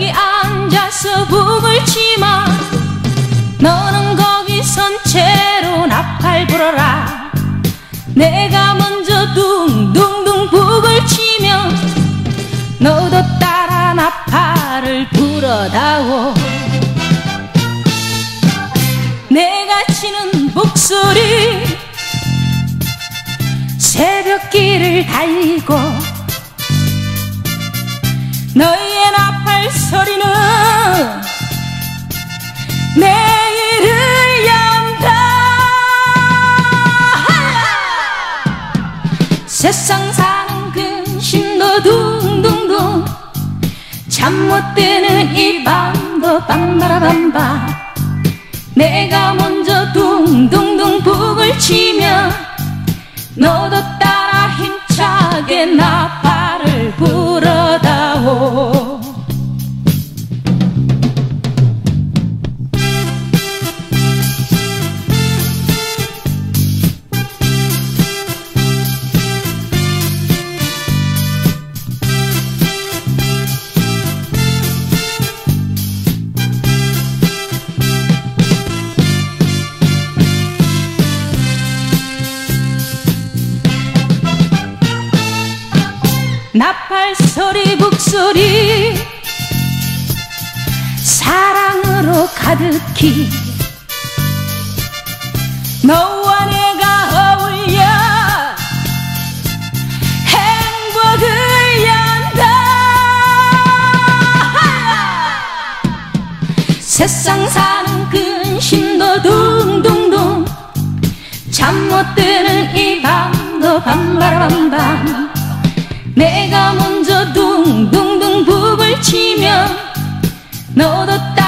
여기 앉아서 북을 치마 너는 거기 선 채로 나팔 불어라. 내가 먼저 둥둥둥 북을 치면 너도 따라 나팔을 불어다오. 내가 치는 북소리 새벽길을 달리고 너희의 나팔 소리는 내일을 연다. 세상 사는 근심도 둥둥둥 잠 못 드는 이 밤도 밤바라밤바 내가 먼저 둥둥둥 북을 치면 너도 따라 힘차게 나팔을 불어다오. 나팔 소리 북소리 사랑으로 가득히 너와 내가 어울려 행복을 연다. 세상 사는 근심도 둥둥둥 잠 못 드는 이 밤도 밤바라밤밤 내가 먼저 둥둥둥 북을 치면 너도